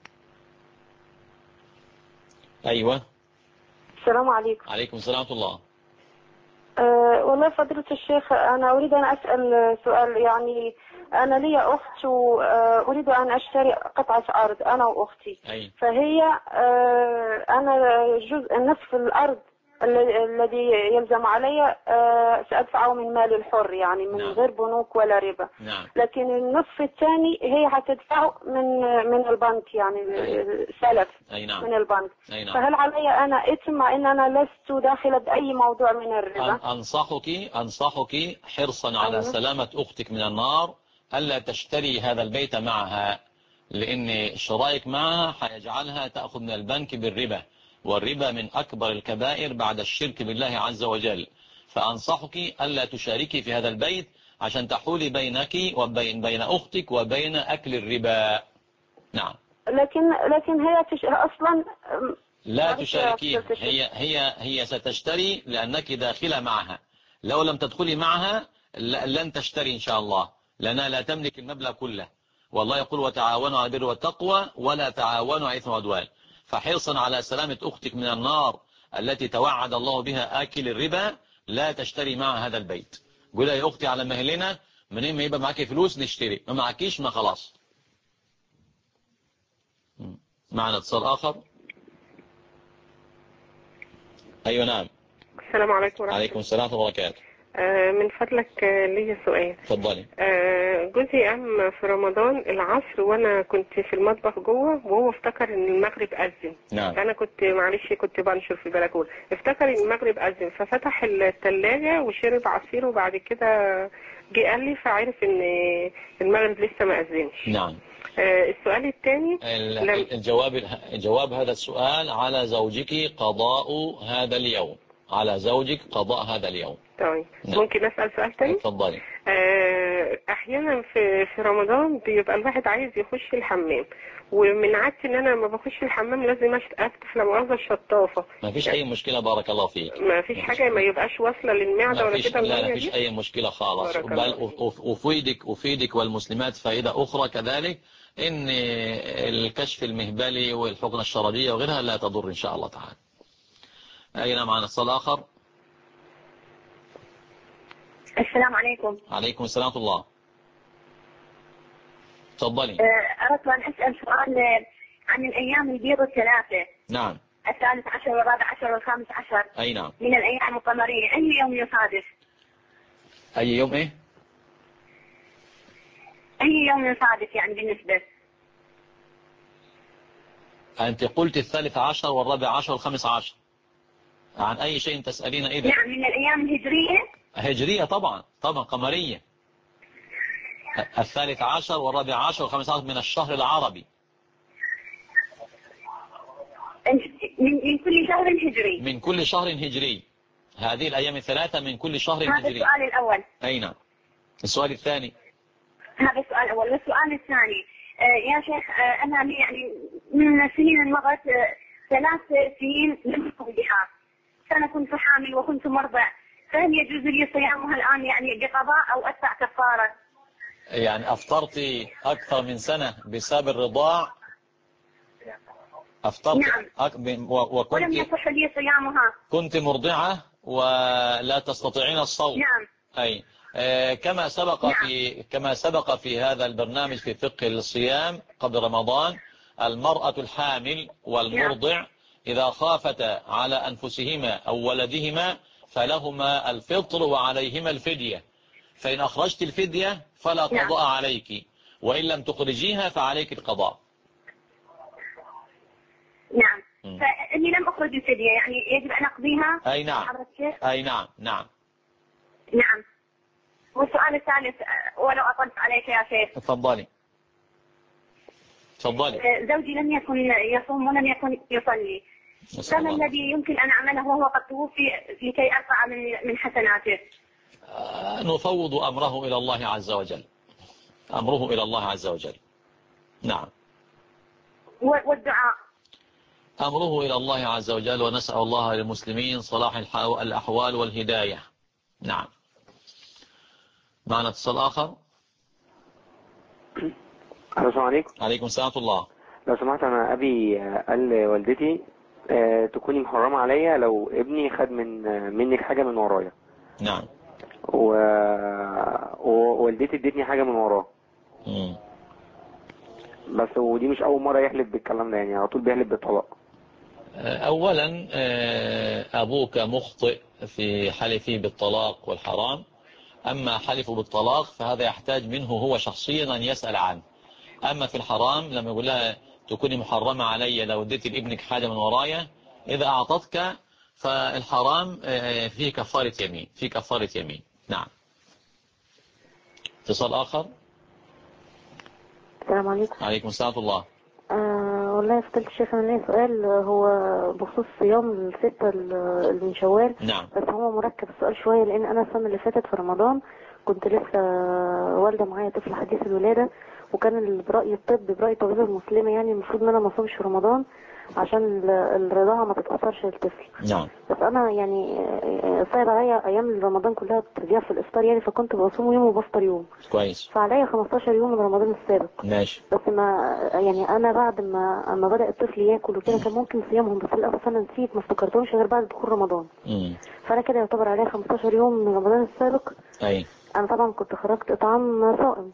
ايوه. السلام عليكم. عليكم السلام ورحمة الله. والله فضيلة الشيخ، أنا أريد أن أسأل سؤال. يعني أنا لي أخت وأريد أن أشتري قطعة أرض أنا وأختي. فهي أنا جزء نصف الأرض الذي يلزم علي سأدفعه من مالي الحر، يعني من غير بنوك ولا ربا. لكن النصف الثاني هي هتدفعه من البنك، يعني سلف من البنك. فهل علي أنا إثم مع أن أنا لست داخلة بأي موضوع من الربا؟ أنصحك حرصا على سلامة أختك من النار ألا تشتري هذا البيت معها، لأن شرائك معها هيجعلها تأخذ من البنك بالربا، والربا من أكبر الكبائر بعد الشرك بالله عز وجل. فأنصحك ألا تشاركي في هذا البيت عشان تحولي بينك وبين أختك وبين أكل الربا. نعم. لكن هي أصلا لا تشاركين. هي ستشتري لأنك داخلة معها. لو لم تدخلي معها لن تشتري إن شاء الله، لأنها لا تملك المبلغ كله. والله يقول وتعاونوا على البر والتقوى ولا تعاونوا على الإثم والعدوان. فحرصا على سلامة أختك من النار التي توعد الله بها آكل الربا، لا تشتري مع هذا البيت. قولها يا أختي على مهلنا، منين ما يبقى معاكي فلوس نشتري، ما معكيش ما خلاص. معنا اتصال آخر. أيوة نعم. السلام عليكم ورحمة الله. عليكم السلام ورحمة الله وبركاته. من فضلك لي سؤال. اتفضلي. جوزي قام في رمضان العصر وانا كنت في المطبخ جوه، وهو افتكر ان المغرب اذن. نعم. انا كنت كنت بنشر في البلكونه، افتكر ان المغرب اذن، ففتح الثلاجه وشرب عصير، وبعد كده جه قال لي فعرف ان المغرب لسه ما اذنش. نعم. السؤال الثاني الجواب هذا السؤال على زوجك قضاء هذا اليوم، على زوجك قضاء هذا اليوم. طيب. نعم. ممكن أسأل سؤال تاني؟ اتفضلي. أحيانا في رمضان بيبقى الواحد عايز يخش الحمام، ومن عادتي إن أنا لما بخش الحمام لازم أفتح لمؤاخذة الشطافة. ما فيش أي مشكلة بارك الله فيك. ما فيش حاجة ما يبقاش واصلة للمعدة ولا كده؟ لا ما فيش أي مشكلة خالص. بل أفيدك والمسلمات فائدة أخرى كذلك، إن الكشف المهبلي والحقنة الشرجية وغيرها لا تضر إن شاء الله تعالى. أين معنا اتصال آخر؟ السلام عليكم. عليكم السلام ورحمة الله. تفضلي. أردت أن أسأل سؤال عن الأيام البيض الثلاثة. نعم. 13 و14 و15. أي نعم. من الأيام القمرية، أي يوم يصادف؟ أي يوم إيه؟ أي يوم يصادف يعني بالنسبة؟ أنت قلت 13 و14 و15. عن أي شيء تسألين إذا؟ نعم، من الأيام الهجرية. هجرية طبعا قمرية. 13 و14 و15 من الشهر العربي. من كل شهر هجري. من كل شهر هجري. هذه الأيام الثلاثة من كل شهر هجري. هذا السؤال الأول. أي نعم. السؤال الثاني. هذا السؤال الأول. والسؤال الثاني يا شيخ، أنا يعني من سنين مضت 3 سنين لم أقم بها. سنة كنت حامل وكنت مرضع، فهل يجوز لي صيامها الآن يعني بقضاء أو أدفع كفارة؟ يعني أفطرتي أكثر من سنة بسبب الرضاع؟ أفطرت. نعم. ولم يصح لي صيامها. كنت مرضعة ولا تستطيعين الصوم. نعم. أي. كما سبق في هذا البرنامج في فقه الصيام قبل رمضان، المرأة الحامل والمرضع إذا خافتا على أنفسهما أو ولدهما فلهما الفطر وعليهما الفدية، فإن أخرجت الفدية فلا قضاء عليك، وإن لم تخرجيها فعليك القضاء. نعم. فإني لم أخرج الفدية، يعني يجب أن أقضيها؟ أي نعم. أي نعم. نعم. نعم. والسؤال الثالث ولو أطلت عليك يا شيخ. تفضلي. تفضلي. زوجي لم يكن يصوم ولم يكن يصلي، فما الذي يمكن أن أعمله وهو قد توفي لكي أرفع من حسناته؟ نفوض أمره إلى الله عز وجل. أمره إلى الله عز وجل. نعم. والدعاء؟ أمره إلى الله عز وجل، ونسأل الله للمسلمين صلاح الأحوال والهداية. نعم. معنا اتصال آخر. السلام عليكم. عليكم السلام ورحمة الله. لو سمحت، أنا أبي قال لوالدتي تكوني محرمة عليا لو ابني خد منك حاجة من ورايا. نعم. ووالدتي ادتني حاجة من وراه. بس ودي مش أول مرة يحلف بالكلام ده، يعني على طول بيحلف بالطلاق. أولا أبوك مخطئ في حلفه بالطلاق والحرام. أما حلفه بالطلاق فهذا يحتاج منه هو شخصيا أن يسأل عنه. أما في الحرام لما يقول لها تكوني محرمة علي لو اديت لابنك حاجة من ورايا، إذا أعطتك فالحرام فيه كفارة يمين، فيه كفارة يمين. نعم. اتصال آخر. السلام عليكم. عليكم السلام ورحمة الله. والله يا فضيلة الشيخ، أنا ليا سؤال هو بخصوص صيام الستة اللي من شوال. نعم. بس هو مركب السؤال شوية، لأن أنا السنة اللي فاتت في رمضان كنت لسه والدة معايا طفل حديث الولادة، وكان برأي الطب، برأي طبيبة المسلمة، يعني المفروض ان انا ما اصومش في رمضان عشان الرضاعة ما تتأثرش للطفل. نعم. بس انا يعني صعب عليا ايام رمضان كلها تضيع في الافطار، يعني فكنت بصوم يوم وبفطر يوم. كويس. فعليا 15 يوم من رمضان السابق. ماشي. بس ما يعني انا بعد ما بدأ الطفل ياكل وكده كان ممكن صيامهم، بس للاسف انا نسيت، ما افتكرتهمش غير بعد دخول رمضان. فانا كده يعتبر عليا 15 يوم من رمضان السابق. اي. انا طبعا كنت خرجت اطعام صائم.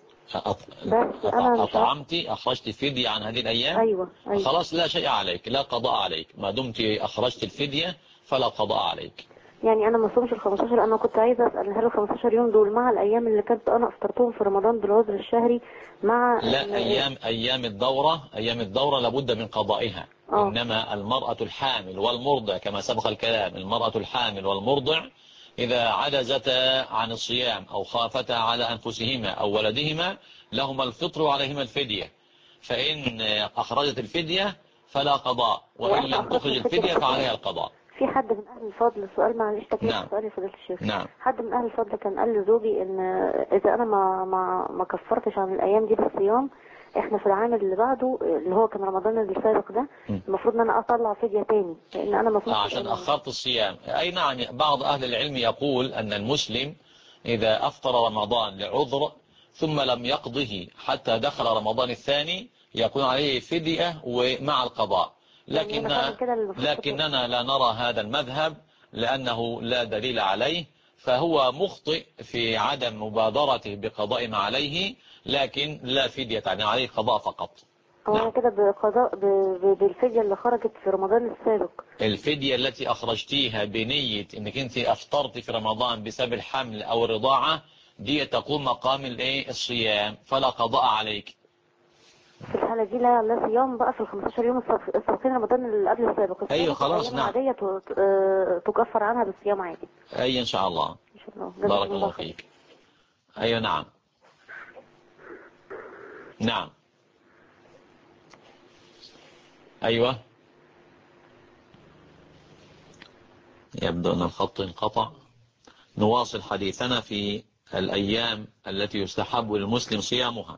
أطعمتي، أخرجت فدية عن هذه الأيام. أيوة. خلاص لا شيء عليك، لا قضاء عليك ما دمت أخرجت الفدية، فلا قضاء عليك. يعني أنا ما صومش ال15. أنا كنت عايزة أسأل هل ال15 يوم دول مع الأيام اللي كنت أنا أفطرتهم في رمضان بالعذر الشهري مع لا، أيام الدورة لابد من قضائها. إنما المرأة الحامل والمرضع كما سبق الكلام، المرأة الحامل والمرضع إذا عجزتا عن الصيام أو خافتا على أنفسهما أو ولدهما لهما الفطر وعليهما الفدية. فإن أخرجت الفدية فلا قضاء، وإن لم تخرج الفدية فعليها القضاء. في حد من أهل الفضل، سؤال معلش تكليف. نعم. سؤالي فضيلة الشيخ. نعم. حد من أهل الفضل كان قال لزوجي إن إذا أنا ما كفرتش عن الأيام دي بالصيام، احنا في العام اللي بعده اللي هو كان رمضان اللي سابق ده المفروض ان انا اطلع فدية تاني، لان انا ما عشان اخرت الصيام. اي نعم. بعض اهل العلم يقول ان المسلم اذا افطر رمضان لعذر ثم لم يقضه حتى دخل رمضان الثاني يكون عليه فدية ومع القضاء، لكننا لا نرى هذا المذهب لانه لا دليل عليه، فهو مخطئ في عدم مبادرته بقضاء ما عليه، لكن لا فدية، يعني عليه قضاء فقط. أنا كده بقضاء بالفدية اللي خرجت في رمضان السابق. الفدية التي أخرجتيها بنية إنك أنت أفطرت في رمضان بسبب الحمل أو الرضاعة، دي تقوم مقام الصيام، فلا قضاء عليك. في الحالة دي لا صيام بقى في ال15 يوم السابقين رمضان اللي قبل السابق. أيوة خلاص. نعم. عادية تكفر عنها بالصيام عادي. أي إن شاء الله. إن شاء الله. بارك الله فيك. أيوة. نعم. نعم. أيوة. يبدو أن الخط انقطع. نواصل حديثنا في الأيام التي يستحب للمسلم صيامها.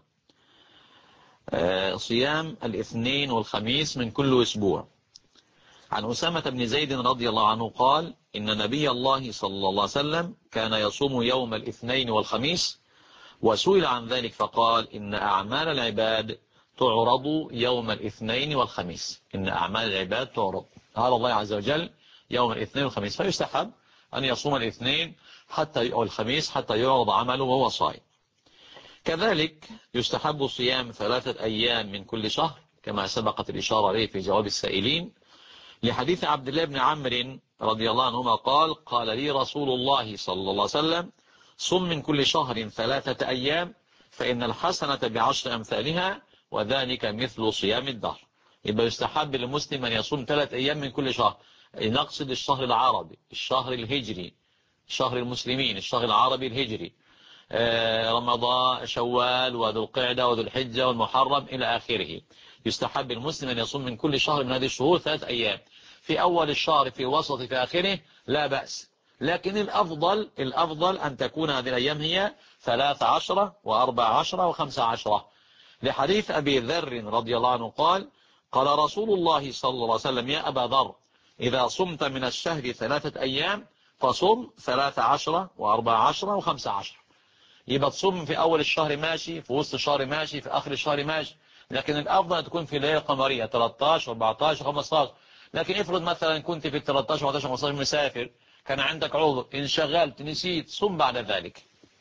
صيام الاثنين والخميس من كل أسبوع. عن أسامة بن زيد رضي الله عنه قال إن نبي الله صلى الله عليه وسلم كان يصوم يوم الاثنين والخميس، وسئل عن ذلك فقال إن أعمال العباد تعرض يوم الاثنين والخميس. إن أعمال العباد تعرض على الله عز وجل يوم الاثنين والخميس، فيستحب أن يصوم الاثنين أو الخميس حتى يعرض عمله وهو صائم. كذلك يستحب صيام 3 أيام من كل شهر كما سبقت الإشارة عليه في جواب السائلين، لحديث عبد الله بن عمرو رضي الله عنهما قال لي رسول الله صلى الله عليه وسلم صم من كل شهر 3 أيام فإن الحسنة ب10 أمثالها وذلك مثل صيام الدهر. يبقى يستحب للمسلم أن يصوم 3 أيام من كل شهر. نقصد الشهر العربي، الشهر الهجري، شهر المسلمين، الشهر العربي الهجري، رمضان، شوال، وذو القعدة وذو الحجة والمحرم إلى آخره. يستحب المسلم أن يصوم من كل شهر من هذه الشهور 3 أيام، في أول الشهر، في وسط، في آخره، لا بأس. لكن الأفضل أن تكون هذه الأيام هي 13 و14 و15، لحديث أبي ذر رضي الله عنه قال رسول الله صلى الله عليه وسلم: يا أبا ذر، إذا صمت من الشهر 3 أيام فصم 13 و14 و15. يبقى تصوم في أول الشهر ماشي، في وسط الشهر ماشي، في آخر الشهر ماشي، لكن الأفضل أن تكون في الليلة القمرية 13 14 15. لكن افرض مثلا كنت في 13 14 15 مسافر، كان عندك عذر، انشغلت، نسيت، صم بعد ذلك.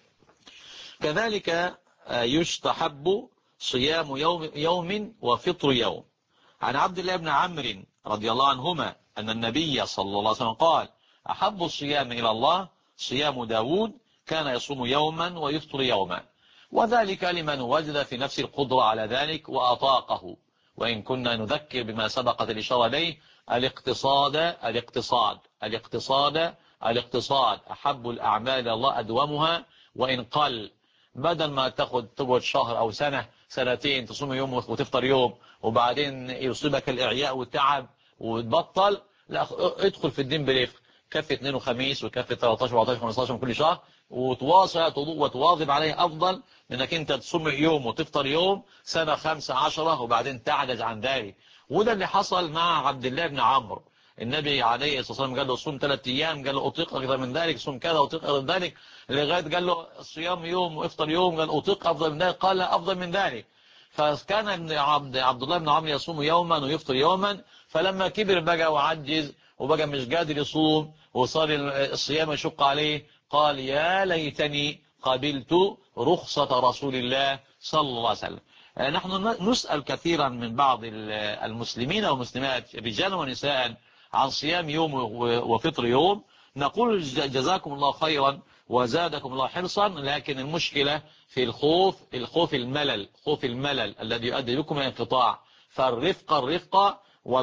كذلك يستحب صيام يوم وفطر يوم. عن عبد الله بن عمرو رضي الله عنهما أن النبي صلى الله عليه وسلم قال: أحب الصيام إلى الله صيام داود، كان يصوم يوما ويفطر يوما، وذلك لمن وجد في نفس القدرة على ذلك وأطاقه. وإن كنا نذكر بما سبقت الإشارة إليه: الاقتصاد أحب الأعمال إلى الله أدومها وإن قل. بدل ما تقعد شهر أو سنة سنتين تصوم يوم وتفطر يوم، وبعدين يصيبك الإعياء والتعب وتبطل، لا، ادخل في الدين برفق، كفي 2 وخميس وكفي 13 و14 و15 من كل شهر، وتواصل وتواظب عليه، أفضل من أنك أنت تصوم يوم وتفطر يوم سنة 15 وبعدين تعجز عن ذلك. وده اللي حصل مع عبد الله بن عمرو. النبي عليه الصلاة والسلام قال له صوم 3 أيام، قال له أطيق أكثر من ذلك، صوم كذا أطيق أكثر من ذلك، لغاية قال له الصيام يوم وافطر يوم، قال أطيق أفضل من ذلك، قال لا أفضل من ذلك. فكان عبد الله بن عمرو يصوم يوما ويفطر يوما، فلما كبر بقى وعجز وبقى مش قادر يصوم وصار الصيام يشق عليه، قال: يا ليتني قبلت رخصة رسول الله صلى الله عليه وسلم. نحن نسأل كثيرا من بعض المسلمين والمسلمات رجالا ونساء عن صيام يوم وفطر يوم، نقول جزاكم الله خيرا وزادكم الله حرصا، لكن المشكلة في خوف الملل الذي يؤدي بكم إلى انقطاع. فالرفق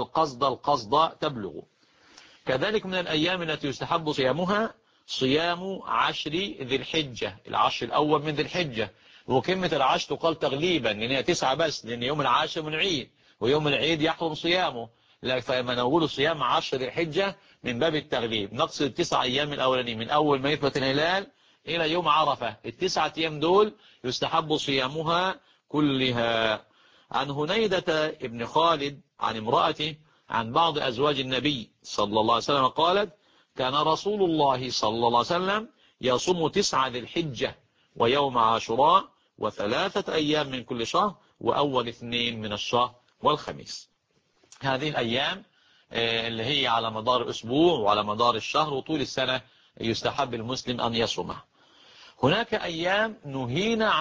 والقصد تبلغ. كذلك من الأيام التي يستحب صيامها صيام 10 ذي الحجة، العشر الأول من ذي الحجة. وكلمة العشر تقال تغليبا لأن هي 9 بس، لأن يوم العاشر من العيد، ويوم العيد يحرم صيامه. فلما نقول صيام 10 ذي الحجة من باب التغليب، نقصد 9 أيام الأولانيين من أول ما يثبت الهلال إلى يوم عرفة. ال9 أيام دول يستحب صيامها كلها. عن هنيدة ابن خالد عن امرأته عن بعض أزواج النبي صلى الله عليه وسلم قالت: كان رسول الله صلى الله عليه وسلم يصوم 9 ذي الحجة ويوم عاشوراء و3 أيام من كل شهر وأول 2 من الشهر والخميس. هذه الأيام اللي هي على مدار الأسبوع وعلى مدار الشهر وطول السنة يستحب المسلم أن يصومها. هناك أيام نهينا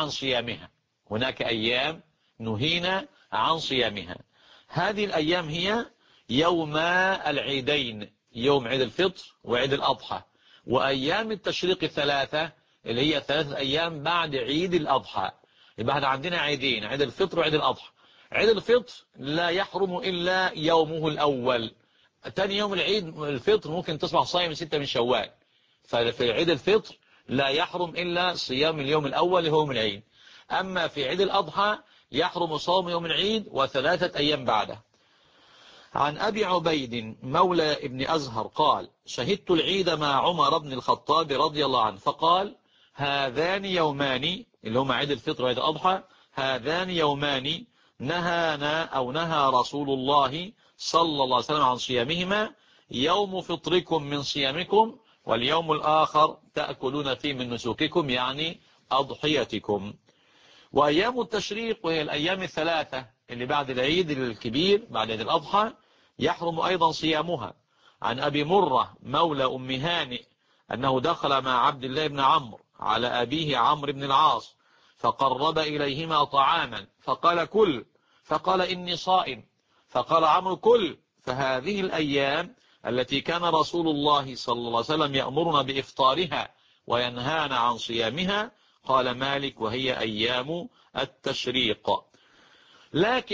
عن صيامها. هذه الأيام هي يوم العيدين، يوم عيد الفطر وعيد الأضحى، وأيام التشريق 3 اللي هي 3 أيام بعد عيد الأضحى. يبقى احنا عندنا عيدين، عيد الفطر وعيد الأضحى. عيد الفطر لا يحرم إلا يومه الأول. تاني يوم العيد الفطر ممكن تصبح صايم 6 من شوال، ففي عيد الفطر لا يحرم إلا صيام اليوم الأول اللي هو من العيد. أما في عيد الأضحى يحرم صوم يوم العيد و3 أيام بعده. عن أبي عبيد مولى ابن أزهر قال: شهدت العيد مع عمر بن الخطاب رضي الله عنه فقال: هذان يومان، اللي هما عيد الفطر وعيد الأضحى، هذان يومان نهى رسول الله صلى الله عليه وسلم عن صيامهما، يوم فطركم من صيامكم، واليوم الآخر تأكلون فيه من نسوككم، يعني أضحيتكم. وأيام التشريق وهي الأيام 3 اللي بعد العيد الكبير بعد عيد الأضحى يحرم أيضا صيامها. عن أبي مرة مولى أم هانئ أنه دخل مع عبد الله بن عمرو على أبيه عمرو بن العاص فقرب إليهما طعاما فقال: كل، فقال: إني صائم، فقال عمرو: كل. فهذه الأيام التي كان رسول الله صلى الله عليه وسلم يأمرنا بإفطارها وينهانا عن صيامها. قال مالك: وهي أيام التشريق. لكن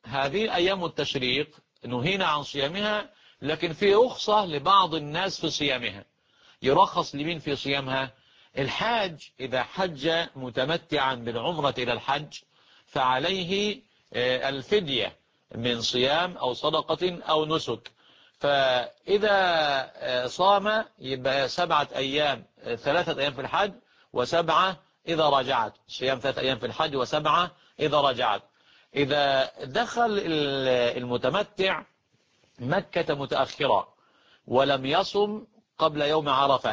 هذه أيام التشريق نهينا عن صيامها، لكن في رخصة لبعض الناس في صيامها. يرخص لمين في صيامها؟ الحاج إذا حج متمتعا بالعمرة إلى الحج فعليه الفدية من صيام أو صدقة أو نسك. فإذا صام يبقى 7 أيام، 3 أيام في الحج و7 إذا رجعت، صيام 3 أيام في الحج و7 إذا رجعت. إذا دخل المتمتع مكة متأخرا ولم يصم قبل يوم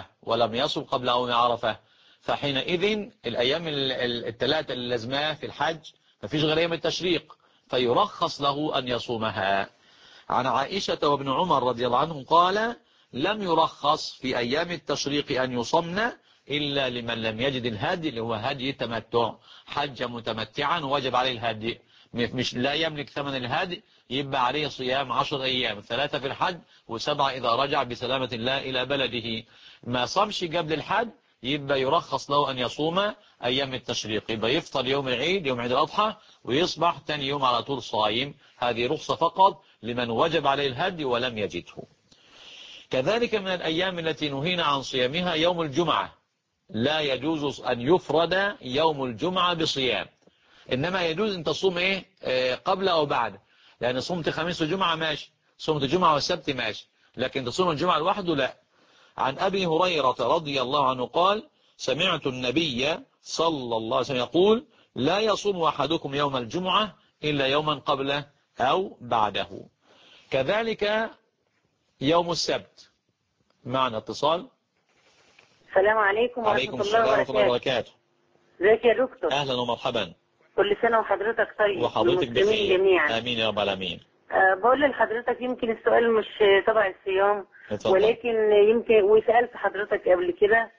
عرفة فحينئذ الأيام ال3 اللي لازماه في الحج مفيش غير أيام التشريق، فيرخص له أن يصومها. عن عائشة وابن عمر رضي الله عنهم قال: لم يرخص في أيام التشريق أن يصمن إلا لمن لم يجد الهدي، اللي هو هدي التمتع، حج متمتعا وجب عليه الهدي، مش لا يملك ثمن الهدي، يبقى عليه صيام 10 أيام، 3 في الحج و7 إذا رجع بسلامة الله إلى بلده. ما صمش قبل الحج يبقى يرخص له أن يصوم أيام التشريق، يبقى يفطر يوم العيد، يوم عيد الأضحى، ويصبح تاني يوم على طول صايم. هذه رخصة فقط لمن وجب عليه الهدي ولم يجده. كذلك من الأيام التي نهينا عن صيامها يوم الجمعة، لا يجوز أن يفرد يوم الجمعة بصيام، إنما يجوز أن تصوم قبل أو بعد. يعني صمت خميس وجمعة ماشي، صمت جمعة والسبت ماشي، لكن تصوم الجمعة لوحده لا. عن أبي هريرة رضي الله عنه قال: سمعت النبي صلى الله عليه وسلم يقول: لا يصوم أحدكم يوم الجمعة إلا يوما قبله أو بعده. كذلك يوم السبت. معنا اتصال. السلام عليكم ورحمة الله وبركاته. ازيك يا دكتور؟ أهلا ومرحبا. كل سنة وحضرتك طيب وحضرتك بخير جميعا. آمين يا رب العالمين. بقول لحضرتك يمكن السؤال مش تبع الصيام، ولكن يمكن وسألت حضرتك قبل كده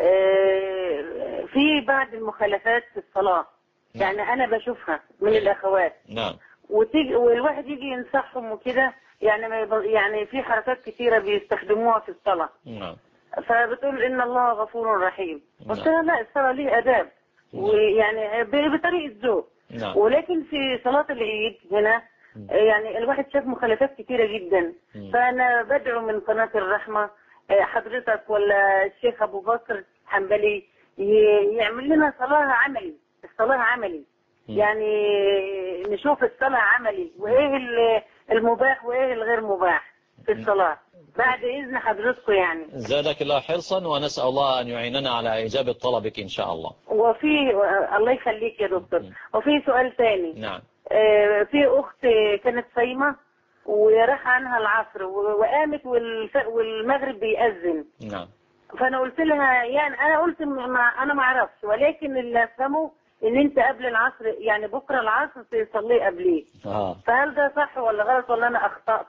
في بعض المخالفات في الصلاة. يعني أنا بشوفها من الأخوات. نعم. والواحد يجي ينصحهم وكده، يعني في حركات كثيرة بيستخدموها في الصلاة. نعم. فبتقول إن الله غفور رحيم. قلت لها لا، الصلاة ليه آداب، ويعني بطريقة ذوق. ولكن في صلاة العيد هنا يعني الواحد شاف مخالفات كثيرة جدا. فأنا بدعو من قناة الرحمة حضرتك ولا الشيخ أبو بكر حنبلي يعمل لنا الصلاة عملي. يعني نشوف الصلاة عملي، وإيه المباح وإيه الغير مباح في الصلاة بعد إذن حضرتكم. يعني زادك الله حرصا، ونسأل الله أن يعيننا على إجابة طلبك إن شاء الله. الله يخليك يا دكتور. وفي سؤال ثاني. نعم. في أخت كانت صايمة وراح عنها العصر وقامت والمغرب بيأذن. نعم. فأنا قلت لها، يعني أنا قلت أنا ما أعرفش، ولكن اللي أفهمه إن أنت قبل العصر، يعني بكرة العصر تصلي قبليه. فهل ده صح ولا غلط ولا أنا أخطأت؟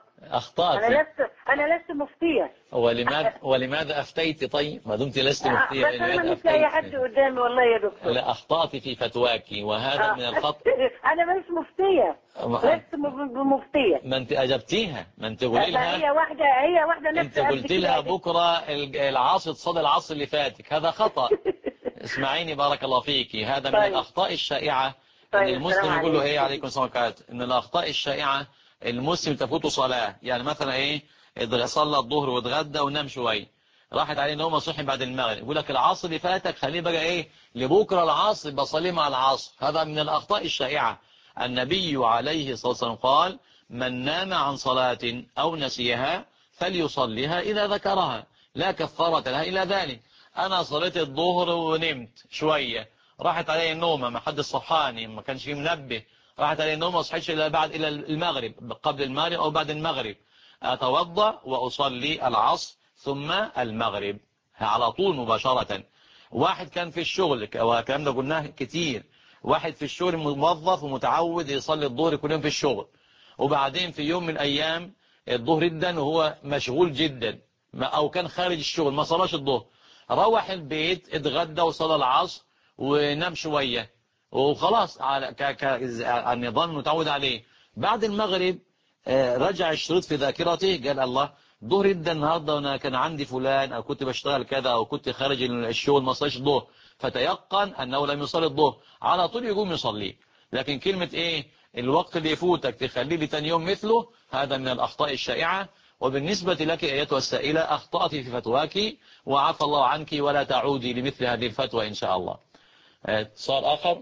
أنا لست مفتية. ولماذا أفتيت طيب؟ ما دمت لست مفتية. بس أنا مش لاقي حد قدامي والله يا دكتور. لا، أخطأت في فتواك، وهذا من الخطأ. أنا مش مفتية، لست مفتية. ما أنت أجبتيها، ما أنت قولي لها. هي واحدة نفسها. أنت قلت لها بكرة العصر تصلي العصر اللي فاتك، هذا خطأ. اسمعيني بارك الله فيك، هذا من الأخطاء الشائعة. إن المسلم يقول له إيه عليكم السلام عليكم، إن الأخطاء الشائعة المسلم تفوته صلاة. يعني مثلا إيه، صلى الظهر واتغدى ونام شوية، راحت عليه نومه صحي بعد المغرب، يقول لك العصر اللي فاتك خليه بقى إيه لبكرة العصر، بصلي مع العصر. هذا من الأخطاء الشائعة. النبي عليه الصلاة والسلام قال: من نام عن صلاة أو نسيها فليصليها إذا ذكرها، لا كفارة لها إلا ذلك. أنا صليت الظهر ونمت شوية، راحت علي النومة، ما حد صحاني، ما كانش فيه منبه، راحت علي النومة، ما صحيتش إلى المغرب، قبل المغرب أو بعد المغرب، أتوضأ وأصلي العصر ثم المغرب على طول مباشرة. واحد كان في الشغل، والكلام ده قلناه كتير، واحد في الشغل موظف ومتعود يصلي الظهر كل يوم في الشغل، وبعدين في يوم من الأيام الظهر جدا وهو مشغول جدا، أو كان خارج الشغل ما صلاش الظهر، روح البيت اتغدى وصلى العصر ونام شوية وخلاص على النظام المتعود عليه. بعد المغرب رجع الشريط في ذاكرته، قال الله ظهر جدا النهارده وانا كان عندي فلان، او كنت بشتغل كذا، او كنت خارج الشغل ما صليش الظهر، فتيقن انه لم يصلي الظهر، على طول يقوم يصلي. لكن كلمة ايه الوقت اللي يفوتك تخليه لتاني يوم مثله، هذا من الأخطاء الشائعة. وبالنسبة لك أيتها السائلة، أخطأت في فتواك وعفى الله عنك، ولا تعودي لمثل هذه الفتوى إن شاء الله. اتصال آخر.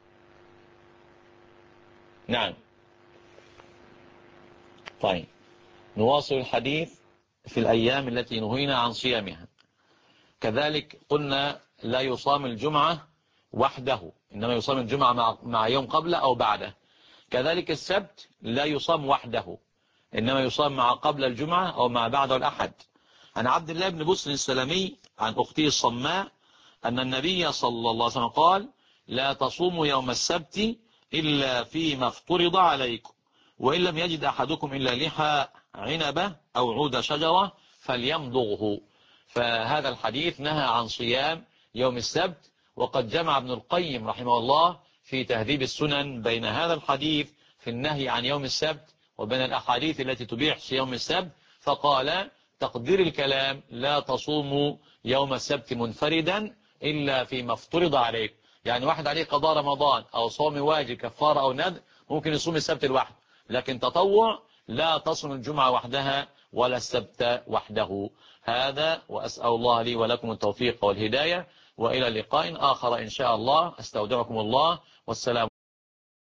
نعم. طيب نواصل الحديث في الأيام التي نهينا عن صيامها. كذلك قلنا لا يصام الجمعة وحده، إنما يصام الجمعة مع يوم قبله أو بعده. كذلك السبت لا يصام وحده، إنما يصام مع قبل الجمعة أو مع بعد الأحد. عن عبد الله بن بسر السلمي عن أخته الصماء أن النبي صلى الله عليه وسلم قال: لا تصوموا يوم السبت إلا فيما افترض عليكم، وإن لم يجد أحدكم إلا لحى عنبة أو عود شجرة فليمضغه. فهذا الحديث نهى عن صيام يوم السبت. وقد جمع ابن القيم رحمه الله في تهذيب السنن بين هذا الحديث في النهي عن يوم السبت وبين الأحاديث التي تبيح صيام السبت، فقال: تقدير الكلام لا تصوموا يوم السبت منفردا إلا فيما افترض عليك. يعني واحد عليه قضاء رمضان أو صوم واجب كفارة أو ندب ممكن يصوم السبت لوحده، لكن تطوع لا تصوم الجمعة وحدها ولا السبت وحده. هذا، وأسأل الله لي ولكم التوفيق والهداية، وإلى لقاء آخر إن شاء الله. أستودعكم الله، والسلام